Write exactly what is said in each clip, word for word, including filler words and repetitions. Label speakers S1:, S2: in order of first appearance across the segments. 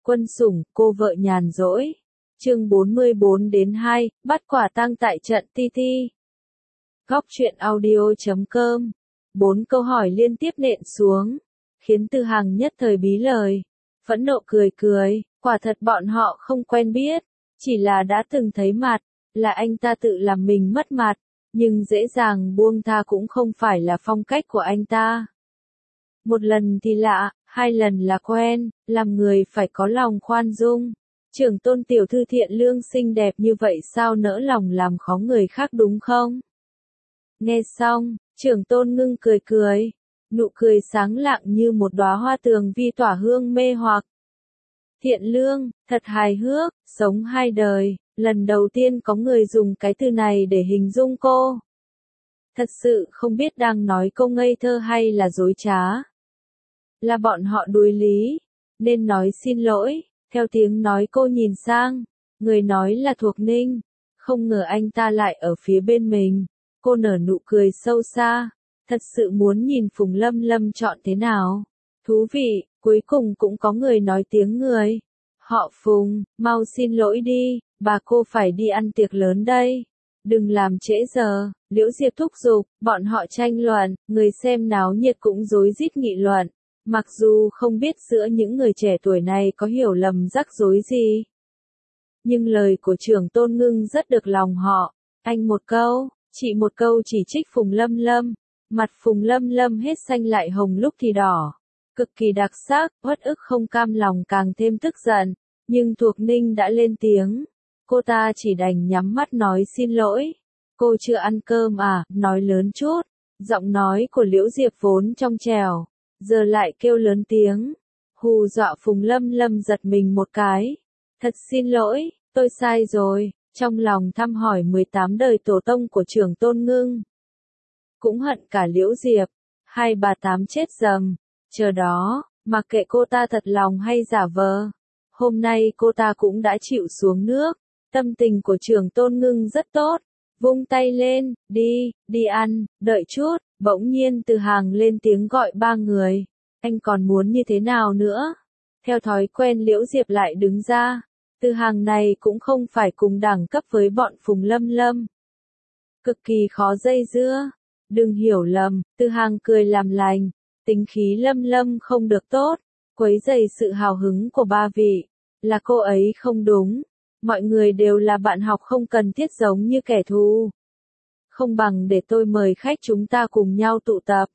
S1: Quân sủng, cô vợ nhàn rỗi. Chương bốn mươi bốn đến hai, bắt quả tang tại trận ti ti. Góc truyện audio chấm com. Bốn câu hỏi liên tiếp nện xuống, khiến Từ Hằng nhất thời bí lời. Phẫn nộ cười cười, quả thật bọn họ không quen biết, chỉ là đã từng thấy mặt, là anh ta tự làm mình mất mặt, nhưng dễ dàng buông tha cũng không phải là phong cách của anh ta. Một lần thì lạ, hai lần là quen, làm người phải có lòng khoan dung. Trưởng tôn tiểu thư thiện lương xinh đẹp như vậy sao nỡ lòng làm khó người khác đúng không? Nghe xong, trưởng tôn ngưng cười cười, nụ cười sáng lạng như một đóa hoa tường vi tỏa hương mê hoặc. Thiện lương, thật hài hước, sống hai đời, lần đầu tiên có người dùng cái từ này để hình dung cô. Thật sự không biết đang nói câu ngây thơ hay là dối trá. Là bọn họ đuối lý, nên nói xin lỗi. Theo tiếng nói cô nhìn sang, người nói là Thuộc Ninh, không ngờ anh ta lại ở phía bên mình. Cô nở nụ cười sâu xa, thật sự muốn nhìn Phùng Lâm Lâm chọn thế nào. Thú vị, cuối cùng cũng có người nói tiếng người. Họ Phùng, mau xin lỗi đi, bà cô phải đi ăn tiệc lớn đây. Đừng làm trễ giờ, Liễu Diệp thúc giục, bọn họ tranh luận, người xem náo nhiệt cũng rối rít nghị luận. Mặc dù không biết giữa những người trẻ tuổi này có hiểu lầm rắc rối gì, nhưng lời của trưởng tôn ngưng rất được lòng họ. Anh một câu, chị một câu chỉ trích Phùng Lâm Lâm, mặt Phùng Lâm Lâm hết xanh lại hồng lúc thì đỏ, cực kỳ đặc sắc. Uất ức không cam lòng càng thêm tức giận, nhưng Thuộc Ninh đã lên tiếng, cô ta chỉ đành nhắm mắt nói xin lỗi. Cô chưa ăn cơm à, nói lớn chút. Giọng nói của Liễu Diệp vốn trong trẻo, giờ lại kêu lớn tiếng, hù dọa Phùng Lâm Lâm giật mình một cái. Thật xin lỗi, tôi sai rồi, trong lòng thăm hỏi mười tám đời tổ tông của trưởng tôn ngưng. Cũng hận cả Liễu Diệp, hai bà tám chết dầm, chờ đó, mặc kệ cô ta thật lòng hay giả vờ. Hôm nay cô ta cũng đã chịu xuống nước, tâm tình của trưởng tôn ngưng rất tốt, vung tay lên, đi, đi ăn, đợi chút. Bỗng nhiên Từ Hằng lên tiếng gọi ba người, anh còn muốn như thế nào nữa? Theo thói quen Liễu Diệp lại đứng ra, Từ Hằng này cũng không phải cùng đẳng cấp với bọn Phùng Lâm Lâm. Cực kỳ khó dây dưa, đừng hiểu lầm, Từ Hằng cười làm lành, tính khí Lâm Lâm không được tốt, quấy rầy sự hào hứng của ba vị, là cô ấy không đúng, mọi người đều là bạn học không cần thiết giống như kẻ thù. Không bằng để tôi mời khách chúng ta cùng nhau tụ tập.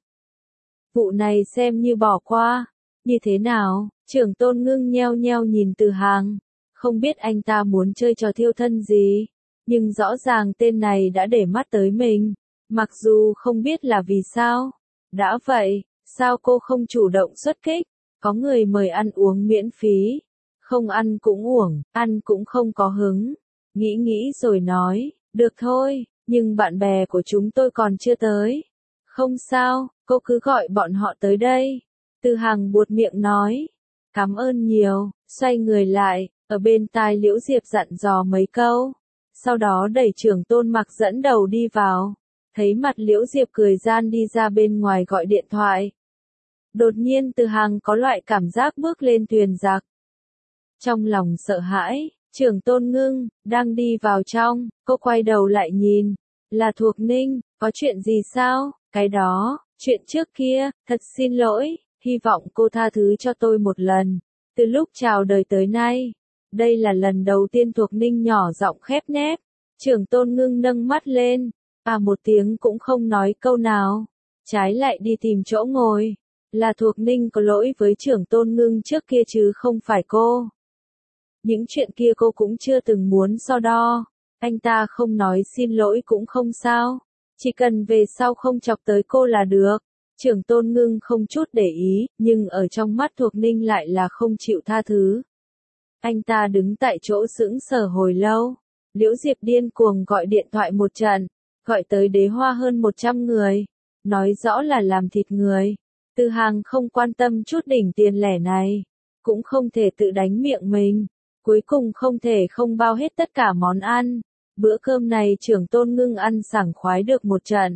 S1: Vụ này xem như bỏ qua. Như thế nào? Trưởng tôn ngưng nheo nheo nhìn Từ Hằng. Không biết anh ta muốn chơi trò thiêu thân gì. Nhưng rõ ràng tên này đã để mắt tới mình. Mặc dù không biết là vì sao. Đã vậy, sao cô không chủ động xuất kích? Có người mời ăn uống miễn phí. Không ăn cũng uổng, ăn cũng không có hứng. Nghĩ nghĩ rồi nói, được thôi. Nhưng bạn bè của chúng tôi còn chưa tới. Không sao, cô cứ gọi bọn họ tới đây. Từ Hằng buột miệng nói. Cảm ơn nhiều, xoay người lại, ở bên tai Liễu Diệp dặn dò mấy câu. Sau đó đẩy trưởng tôn mặc dẫn đầu đi vào. Thấy mặt Liễu Diệp cười gian đi ra bên ngoài gọi điện thoại. Đột nhiên Từ Hằng có loại cảm giác bước lên thuyền giặc. Trong lòng sợ hãi. Trưởng tôn ngưng, đang đi vào trong, cô quay đầu lại nhìn, là Thuộc Ninh, có chuyện gì sao? Cái đó, chuyện trước kia, thật xin lỗi, hy vọng cô tha thứ cho tôi một lần. Từ lúc chào đời tới nay, đây là lần đầu tiên Thuộc Ninh nhỏ giọng khép nép. Trưởng tôn ngưng nâng mắt lên, à một tiếng cũng không nói câu nào, trái lại đi tìm chỗ ngồi. Là Thuộc Ninh có lỗi với trưởng tôn ngưng trước kia chứ không phải cô. Những chuyện kia cô cũng chưa từng muốn so đo, anh ta không nói xin lỗi cũng không sao, chỉ cần về sau không chọc tới cô là được. Trưởng tôn ngưng không chút để ý, nhưng ở trong mắt Thuộc Ninh lại là không chịu tha thứ. Anh ta đứng tại chỗ sững sờ hồi lâu, Liễu Diệp điên cuồng gọi điện thoại một trận, gọi tới Đế Hoa hơn một trăm người, nói rõ là làm thịt người. Từ Hằng không quan tâm chút đỉnh tiền lẻ này, cũng không thể tự đánh miệng mình. Cuối cùng không thể không bao hết tất cả món ăn. Bữa cơm này trưởng tôn ngưng ăn sảng khoái được một trận.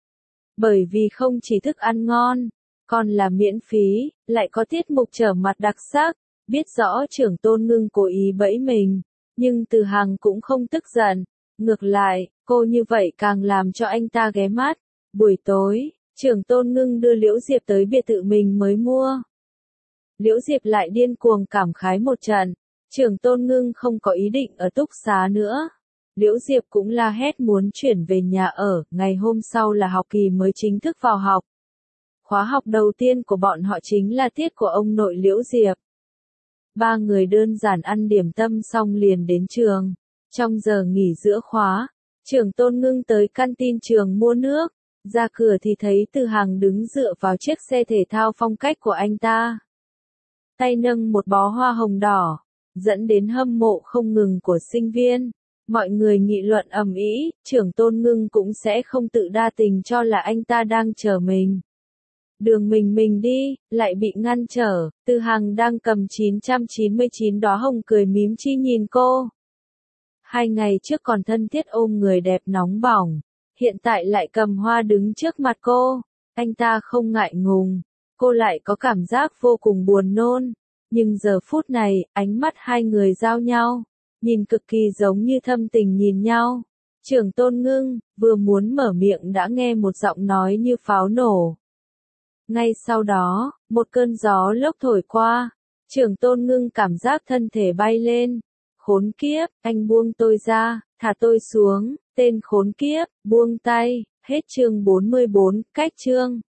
S1: Bởi vì không chỉ thức ăn ngon, còn là miễn phí, lại có tiết mục trở mặt đặc sắc. Biết rõ trưởng tôn ngưng cố ý bẫy mình, nhưng Từ Hằng cũng không tức giận. Ngược lại, cô như vậy càng làm cho anh ta ghé mắt. Buổi tối, trưởng tôn ngưng đưa Liễu Diệp tới biệt thự mình mới mua. Liễu Diệp lại điên cuồng cảm khái một trận. Trưởng tôn ngưng không có ý định ở túc xá nữa. Liễu Diệp cũng la hét muốn chuyển về nhà ở, ngày hôm sau là học kỳ mới chính thức vào học. Khóa học đầu tiên của bọn họ chính là tiết của ông nội Liễu Diệp. Ba người đơn giản ăn điểm tâm xong liền đến trường. Trong giờ nghỉ giữa khóa, trưởng tôn ngưng tới canteen trường mua nước. Ra cửa thì thấy Từ Hằng đứng dựa vào chiếc xe thể thao phong cách của anh ta. Tay nâng một bó hoa hồng đỏ, dẫn đến hâm mộ không ngừng của sinh viên. Mọi người nghị luận ầm ĩ, trưởng tôn ngưng cũng sẽ không tự đa tình cho là anh ta đang chờ mình. Đường mình mình đi, lại bị ngăn trở. Từ Hằng đang cầm chín trăm chín mươi chín đóa hồng cười mím chi nhìn cô. Hai ngày trước còn thân thiết ôm người đẹp nóng bỏng, hiện tại lại cầm hoa đứng trước mặt cô. Anh ta không ngại ngùng, cô lại có cảm giác vô cùng buồn nôn. Nhưng giờ phút này, ánh mắt hai người giao nhau, nhìn cực kỳ giống như thâm tình nhìn nhau. Trưởng tôn ngưng, vừa muốn mở miệng đã nghe một giọng nói như pháo nổ. Ngay sau đó, một cơn gió lốc thổi qua, trưởng tôn ngưng cảm giác thân thể bay lên. Khốn kiếp, anh buông tôi ra, thả tôi xuống, tên khốn kiếp, buông tay, hết chương bốn mươi bốn, cách chương.